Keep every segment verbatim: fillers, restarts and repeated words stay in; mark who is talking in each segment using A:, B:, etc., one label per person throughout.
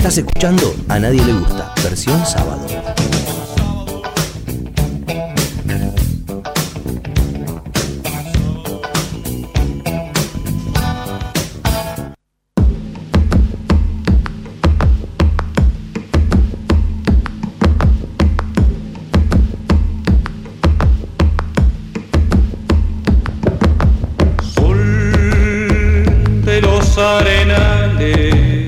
A: Estás escuchando A Nadie Le Gusta, versión sábado.
B: Arenales,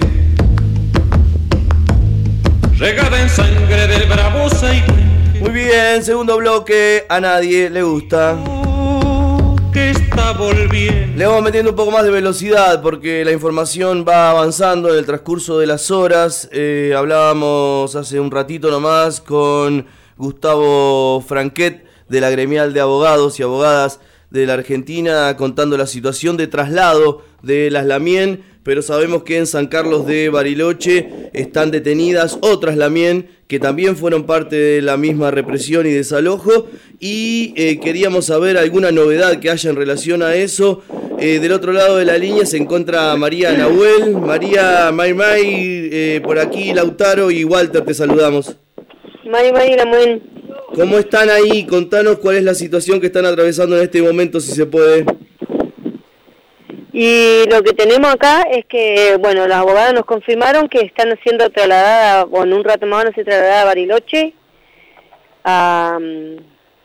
B: regada en sangre del bravosa y
C: muy bien, segundo bloque, A Nadie Le Gusta.
B: Que está volviendo.
C: Le vamos metiendo un poco más de velocidad porque la información va avanzando en el transcurso de las horas. Eh, hablábamos hace un ratito nomás con Gustavo Franquet de la Gremial de Abogados y Abogadas de la Argentina, contando la situación de traslado de las Lamien, pero sabemos que en San Carlos de Bariloche están detenidas otras Lamien que también fueron parte de la misma represión y desalojo, y eh, queríamos saber alguna novedad que haya en relación a eso. Eh, del otro lado de la línea se encuentra María Nahuel. María, May May, eh, por aquí Lautaro y Walter, te saludamos.
D: May May, Nahuel.
C: ¿Cómo están ahí? Contanos cuál es la situación que están atravesando en este momento, si se puede.
D: Y lo que tenemos acá es que, bueno, las abogadas nos confirmaron que están siendo trasladadas, o en un rato más van a ser trasladadas a Bariloche, a, um,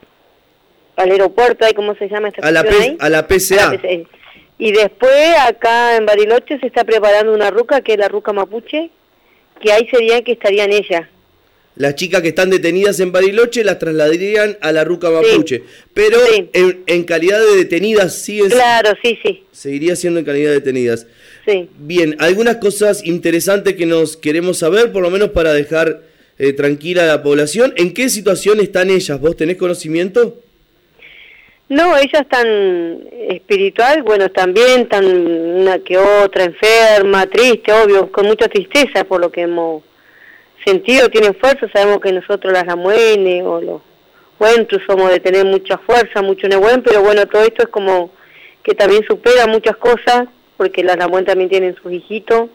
D: al aeropuerto, ¿cómo se llama esta
C: a la, P- a la P C A.
D: A la P C A. Y después acá en Bariloche se está preparando una ruca, que es la ruca mapuche, que ahí sería que estarían ellas.
C: Las chicas que están detenidas en Bariloche las trasladarían a la ruca mapuche, sí. Pero sí. En, en calidad de detenidas siguen...
D: Claro, sí, sí.
C: Seguiría siendo en calidad de detenidas.
D: Sí.
C: Bien, algunas cosas interesantes que nos queremos saber, por lo menos para dejar eh, tranquila a la población. ¿En qué situación están ellas? ¿Vos tenés conocimiento?
D: No, ellas están espiritual, bueno, también están una que otra, enferma, triste, obvio, con mucha tristeza por lo que hemos sentido, tienen fuerza. Sabemos que nosotros las lamuenes o los huentros somos de tener mucha fuerza, mucho negüen, pero bueno, todo esto es como que también supera muchas cosas, porque las lamuen también tienen sus hijitos,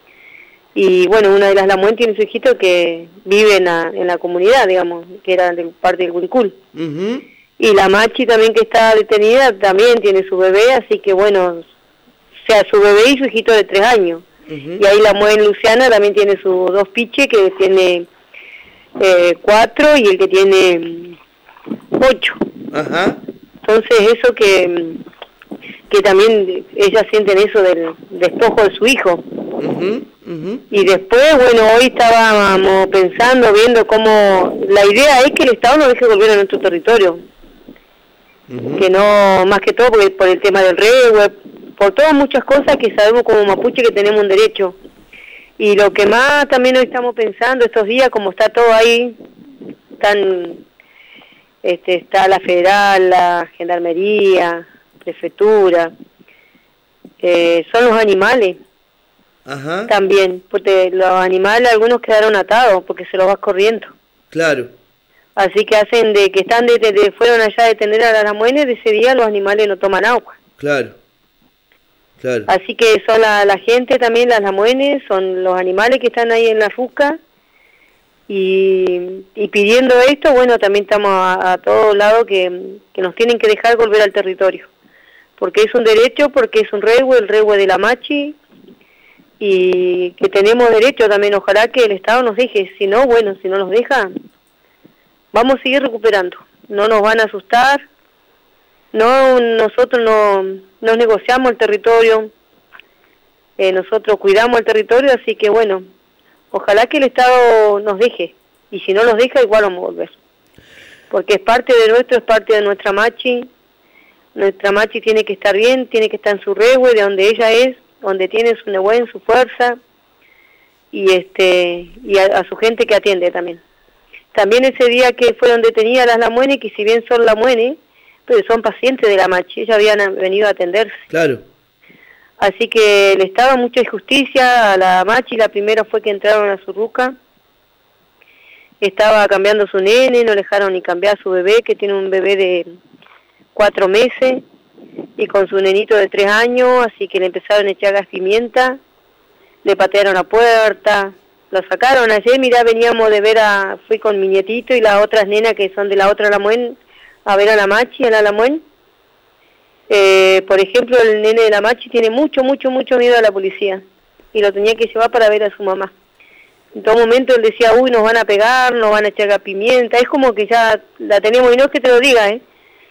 D: y bueno, una de las lamuen tiene su hijito que vive en la, en la comunidad, digamos, que era de parte del Huincul.
C: Uh-huh.
D: Y la machi también que está detenida también tiene su bebé, así que bueno, o sea, su bebé y su hijito de tres años. Uh-huh. Y ahí la mueve Luciana, también tiene sus dos piches, que tiene eh, cuatro y el que tiene ocho.
C: Ajá.
D: Entonces eso que que también ellas sienten eso del despojo de su hijo.
C: Uh-huh. Uh-huh.
D: Y después, bueno, hoy estábamos pensando, viendo cómo la idea es que el Estado no deje volver a nuestro territorio. Uh-huh. Que no, más que todo porque por el tema del regue, por todas muchas cosas que sabemos como mapuche que tenemos un derecho. Y lo que más también hoy estamos pensando estos días, como está todo ahí, tan, este, está la federal, la gendarmería, prefectura, eh, son los animales.
C: Ajá.
D: También, porque los animales algunos quedaron atados porque se los vas corriendo.
C: Claro.
D: Así que hacen de que están de, de fueron allá a detener a las lamuenes, de ese día los animales no toman agua.
C: Claro. Claro.
D: Así que son la, la gente también, las lamuenes, son los animales que están ahí en la ruca. Y, y pidiendo esto, bueno, también estamos a, a todos lados que, que nos tienen que dejar volver al territorio. Porque es un derecho, porque es un regue, el regue de la machi, y que tenemos derecho también. Ojalá que el Estado nos deje, si no, bueno, si no nos deja, vamos a seguir recuperando. No nos van a asustar, no, nosotros no, no negociamos el territorio, eh, nosotros cuidamos el territorio, así que bueno, ojalá que el Estado nos deje, y si no nos deja, igual vamos a volver. Porque es parte de nuestro, es parte de nuestra machi, nuestra machi tiene que estar bien, tiene que estar en su regue, de donde ella es, donde tiene su negüen, su fuerza, y este y a, a su gente que atiende también. También ese día que fueron detenidas las lamuenes, que si bien son lamuenes, pero son pacientes de la machi, ellas habían venido a atenderse.
C: Claro.
D: Así que le estaba mucha injusticia a la machi. La primera fue que entraron a su ruca, estaba cambiando su nene, no le dejaron ni cambiar a su bebé, que tiene un bebé de cuatro meses, y con su nenito de tres años, así que le empezaron a echar gas pimienta, le patearon la puerta, lo sacaron ayer. Mirá, veníamos de ver a, fui con mi nietito y las otras nenas que son de la otra Lamuén, a ver a la Machi, a la Lamuén. Eh, por ejemplo, el nene de la Machi tiene mucho, mucho, mucho miedo a la policía y lo tenía que llevar para ver a su mamá. En todo momento él decía, uy, nos van a pegar, nos van a echar pimienta. Es como que ya la tenemos, y no es que te lo diga, ¿eh?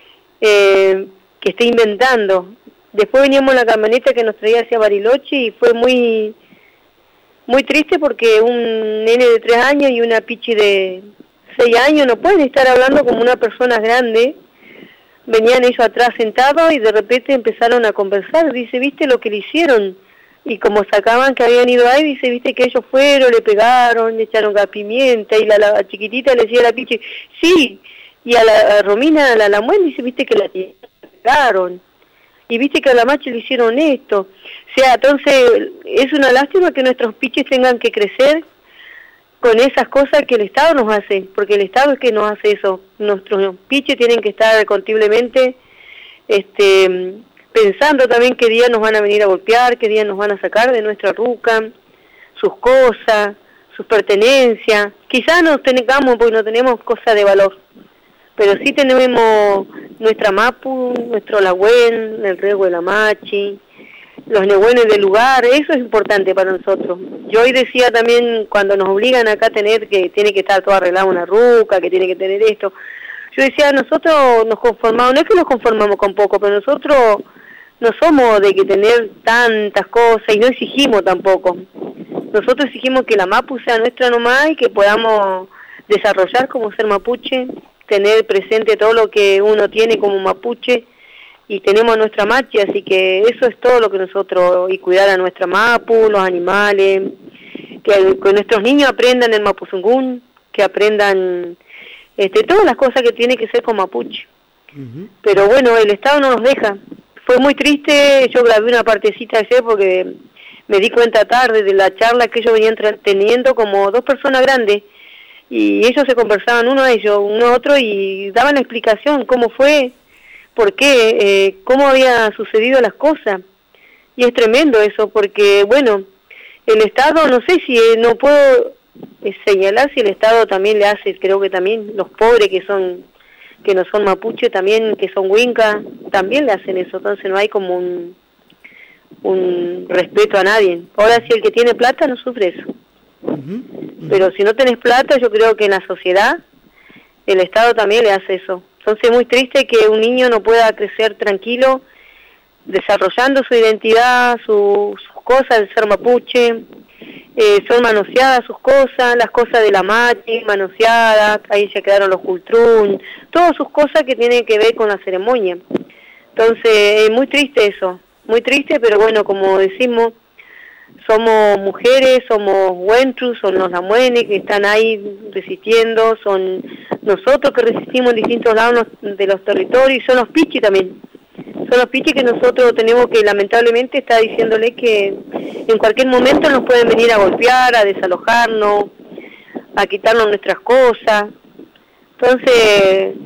D: Eh, que esté inventando. Después veníamos en la camioneta que nos traía hacia Bariloche y fue muy muy triste porque un nene de tres años y una pichi de seis años no pueden estar hablando como una persona grande. Venían ellos atrás sentados y de repente empezaron a conversar. Dice, ¿viste lo que le hicieron? Y como sacaban que habían ido ahí, dice, ¿viste que ellos fueron, le pegaron, le echaron gas pimienta? Y la, la chiquitita le decía a la pichi, sí. Y a la a Romina, a la Lamuén, dice, ¿viste que la pegaron? Y viste que a la Machi le hicieron esto. O sea, entonces es una lástima que nuestros piches tengan que crecer con esas cosas que el Estado nos hace, porque el Estado es que nos hace eso. Nuestros piches tienen que estar continuamente este, pensando también qué día nos van a venir a golpear, qué día nos van a sacar de nuestra ruca, sus cosas, sus pertenencias. Quizás no tengamos, porque no tenemos cosas de valor, pero sí tenemos nuestra mapu, nuestro lagüen, el riego de la Machi, los nehuenes del lugar. Eso es importante para nosotros. Yo hoy decía también, cuando nos obligan acá a tener que tiene que estar todo arreglado una ruca, que tiene que tener esto, yo decía, nosotros nos conformamos, no es que nos conformamos con poco, pero nosotros no somos de que tener tantas cosas y no exigimos tampoco. Nosotros exigimos que la mapu sea nuestra nomás y que podamos desarrollar como ser mapuche, tener presente todo lo que uno tiene como mapuche, y tenemos a nuestra Machi, así que eso es todo lo que nosotros, y cuidar a nuestra mapu, los animales, que, que nuestros niños aprendan el mapuzungún, que aprendan este, todas las cosas que tiene que ser con mapuche. Uh-huh. Pero bueno, el Estado no nos deja. Fue muy triste, yo grabé una partecita ayer porque me di cuenta tarde de la charla que ellos venían teniendo como dos personas grandes, y ellos se conversaban uno de ellos, uno otro, y daban la explicación cómo fue, por qué, eh, cómo había sucedido las cosas. Y es tremendo eso, porque bueno, el Estado, no sé si, eh, no puedo eh, señalar si el Estado también le hace, creo que también los pobres que son, que no son mapuche, también que son huinca, también le hacen eso, entonces no hay como un, un respeto a nadie. Ahora si el que tiene plata no sufre eso. Pero si no tenés plata, yo creo que en la sociedad el Estado también le hace eso. Entonces es muy triste que un niño no pueda crecer tranquilo, desarrollando su identidad, su, sus cosas de ser mapuche. Eh, son manoseadas sus cosas, las cosas de la Machi, manoseadas, ahí ya quedaron los cultrún, todas sus cosas que tienen que ver con la ceremonia. Entonces es muy triste eso, muy triste, pero bueno, como decimos, somos mujeres, somos huentrus, son los lamuenes que están ahí resistiendo, son nosotros que resistimos en distintos lados de los territorios, y son los pichis también. Son los pichis que nosotros tenemos que, lamentablemente, está diciéndole que en cualquier momento nos pueden venir a golpear, a desalojarnos, a quitarnos nuestras cosas. Entonces,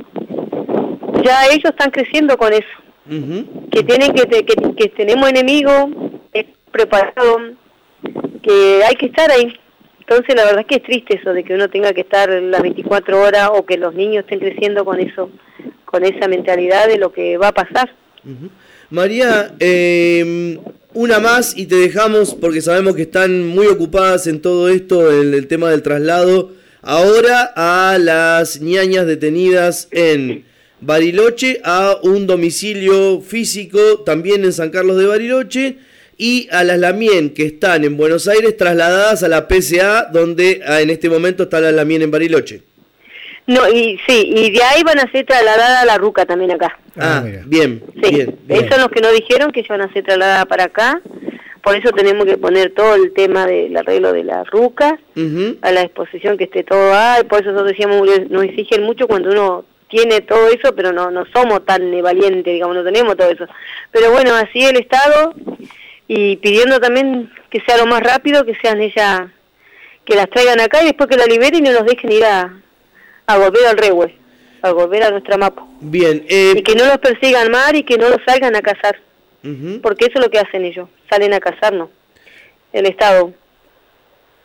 D: ya ellos están creciendo con eso. Uh-huh. Que tienen que, que, que tenemos enemigos preparados, que hay que estar ahí. Entonces la verdad es que es triste eso de que uno tenga que estar las veinticuatro horas, o que los niños estén creciendo con eso, con esa mentalidad de lo que va a pasar.
C: Uh-huh. María, eh, una más y te dejamos porque sabemos que están muy ocupadas en todo esto, el, el tema del traslado. Ahora a las ñañas detenidas en Bariloche, a un domicilio físico también en San Carlos de Bariloche, y a las Lamien que están en Buenos Aires trasladadas a la P C A, donde ah, en este momento está la Lamien en Bariloche.
D: No, y sí, y de ahí van a ser trasladadas a la Ruca también acá.
C: Ah, bien,
D: sí,
C: bien, bien.
D: Esos son los que nos dijeron que van a ser trasladadas para acá, por eso tenemos que poner todo el tema del arreglo de la Ruca, uh-huh. a la exposición que esté todo ahí, por eso nosotros decíamos, nos exigen mucho cuando uno tiene todo eso, pero no, no somos tan valientes, digamos, no tenemos todo eso. Pero bueno, así el Estado, y pidiendo también que sea lo más rápido, que sean ellas, que las traigan acá y después que la liberen y nos dejen ir a, a volver al Rehue, a volver a nuestra Mapo.
C: Bien. Eh...
D: Y que no los persigan más y que no los salgan a cazar, uh-huh. porque eso es lo que hacen ellos, salen a cazarnos, el Estado.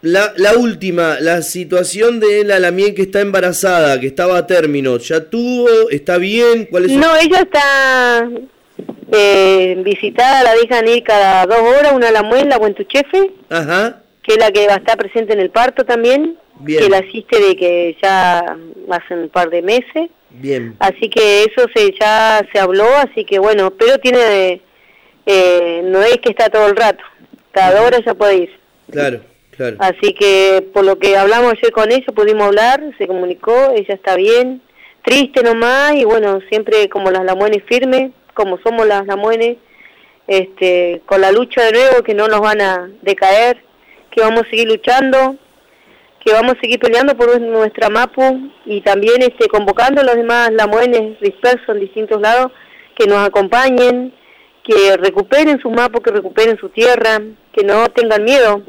C: La, la última, la situación de la Lamien que está embarazada, que estaba a término, ¿ya tuvo? ¿Está bien? ¿Cuál es su...
D: No, ella está eh, visitada, la dejan ir cada dos horas, una a la muela o en tu chefe,
C: Ajá.
D: que es la que va a estar presente en el parto también,
C: Bien.
D: que la asiste de que ya hace un par de meses.
C: Bien.
D: Así que eso se ya se habló, así que bueno, pero tiene, eh, no es que está todo el rato, cada dos horas ya puede ir.
C: Claro, claro.
D: Así que por lo que hablamos ayer con ella, pudimos hablar, se comunicó, ella está bien, triste nomás, y bueno, siempre como las lamuenes firmes, como somos las lamuenes, este, con la lucha de nuevo, que no nos van a decaer, que vamos a seguir luchando, que vamos a seguir peleando por nuestra Mapu, y también este, convocando a los demás lamuenes dispersos en distintos lados, que nos acompañen, que recuperen su Mapu, que recuperen su tierra, que no tengan miedo,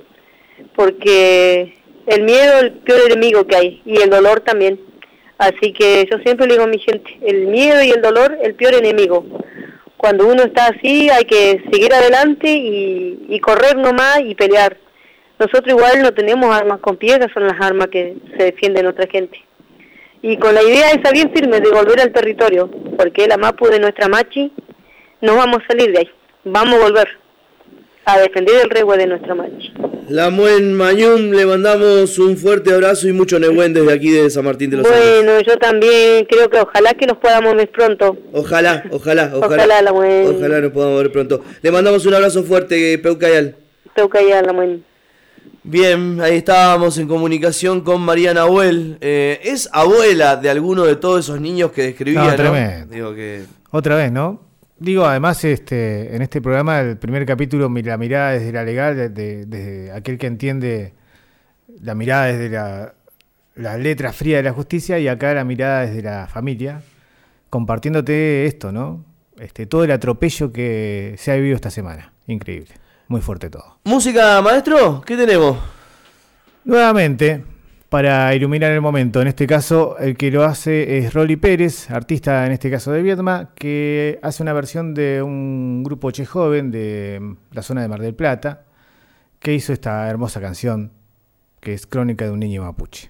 D: porque el miedo es el peor enemigo que hay, y el dolor también. Así que yo siempre le digo a mi gente, el miedo y el dolor, el peor enemigo. Cuando uno está así hay que seguir adelante y, y correr nomás y pelear. Nosotros igual no tenemos armas con piedras, son las armas que se defienden nuestra gente. Y con la idea esa bien firme de volver al territorio, porque la Mapu de nuestra Machi, no vamos a salir de ahí, vamos a volver a defender el rehue de nuestra Machi.
C: Lamuen Mañum, le mandamos un fuerte abrazo y mucho Nehuen desde aquí de San Martín de los Andes.
D: Bueno, yo también creo que ojalá que nos podamos ver pronto.
C: Ojalá, ojalá, ojalá.
D: Ojalá, Lamuen.
C: Ojalá nos podamos ver pronto. Le mandamos un abrazo fuerte, Peucayal.
D: Peucayal, Lamuen.
C: Bien, ahí estábamos en comunicación con María Nahuel. Eh, es abuela de alguno de todos esos niños que describía,
E: No, tremendo.
C: ¿no? Digo que...
E: Otra vez, ¿no? Digo, además, este, en este programa, el primer capítulo, la mirada desde la legal, desde, desde aquel que entiende la mirada desde la, la letra fría de la justicia, y acá la mirada desde la familia, compartiéndote esto, ¿no? Este, todo el atropello que se ha vivido esta semana. Increíble. Muy fuerte todo.
C: ¿Música, maestro? ¿Qué tenemos?
E: Nuevamente, para iluminar el momento, en este caso el que lo hace es Rolly Pérez, artista en este caso de Viedma, que hace una versión de un grupo che joven de la zona de Mar del Plata, que hizo esta hermosa canción que es Crónica de un niño mapuche.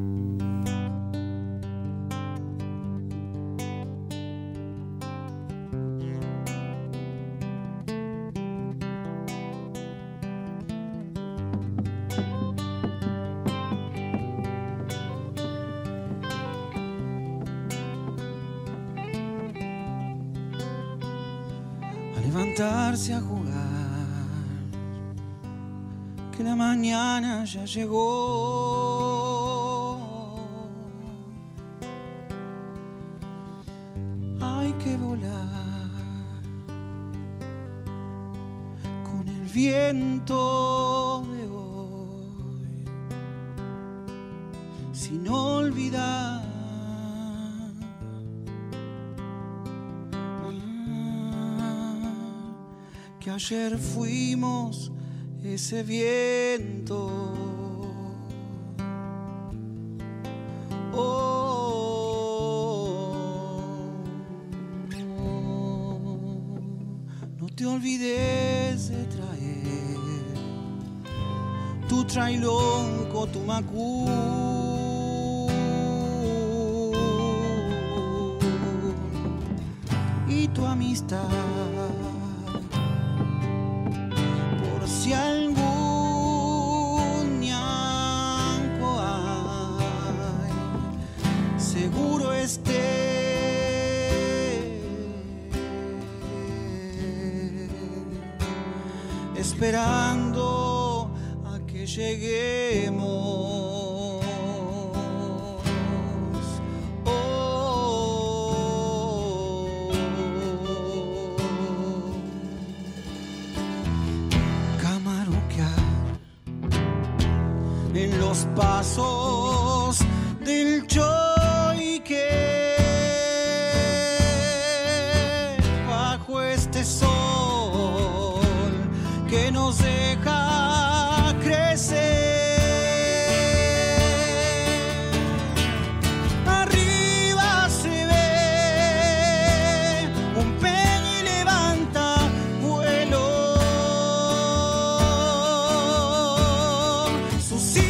F: Levantarse a jugar, que la mañana ya llegó. Hay que volar con el viento de hoy, sin olvidar que ayer fuimos ese viento. Oh, no te olvides de traer tu trailón con tu macú y tu amistad. Si algún ñanco hay, seguro esté esperando a que lleguemos. En los pasos del choique, bajo este sol que nos deja crecer. Arriba se ve un peña y levanta vuelo. Sus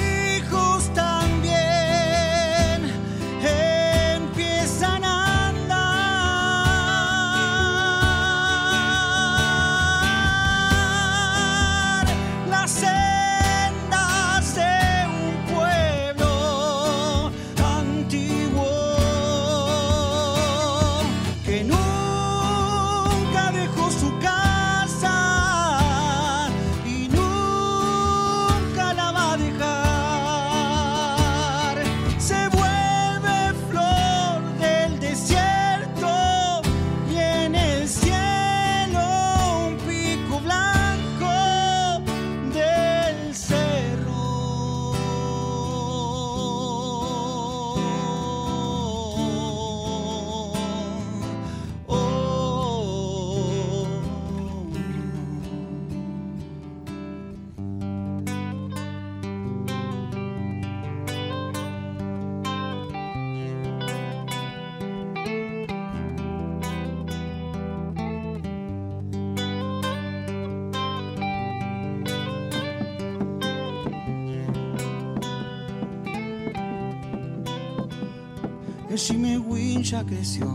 F: El Chimehuín ya creció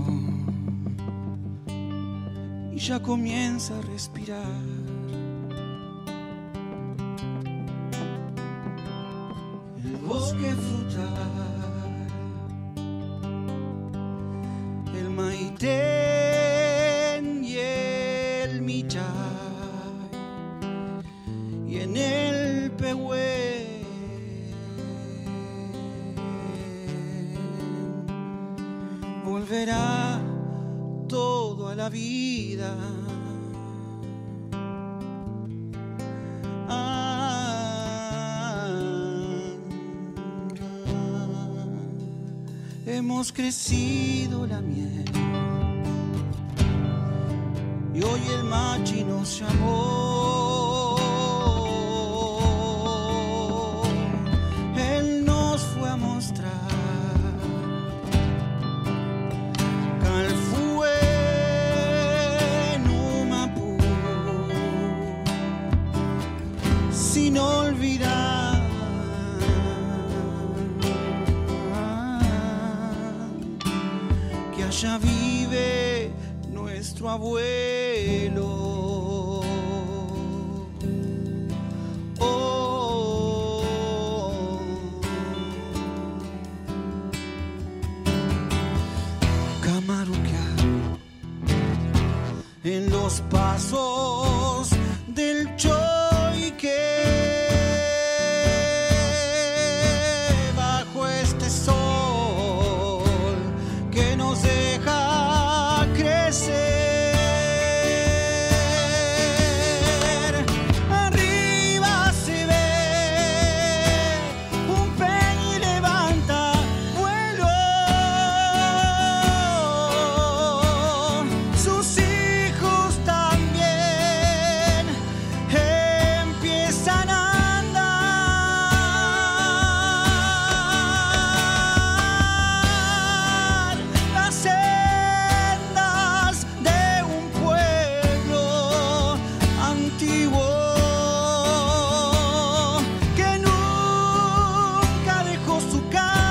F: y ya comienza a respirar. El bosque frutal, el maitén y el michay, y en el Pehuen volverá todo a la vida. Ah, hemos crecido la miel y hoy el machi nos llamó. Él nos fue a mostrar sin olvidar que allá vive nuestro abuelo. Oh, camaruquear en los pasos del choy que bajo este sol que nos deja crecer, arriba se ve un peñi levanta vuelo, sus hijos también empiezan a andar las sendas de un pueblo antiguo que nunca dejó su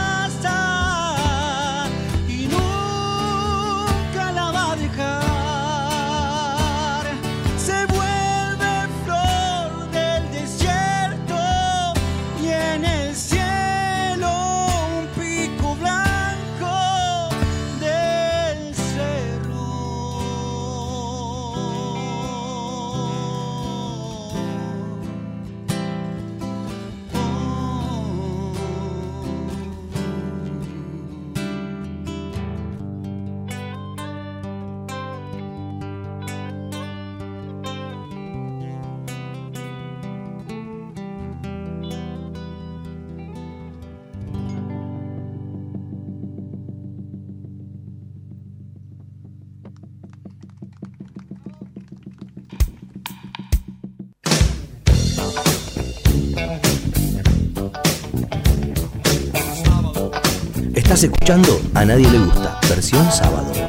F: casa y nunca la va a dejar. Se vuelve flor del desierto y en el cielo un pico blanco del cerro.
A: Estás escuchando A Nadie Le Gusta, versión sábado.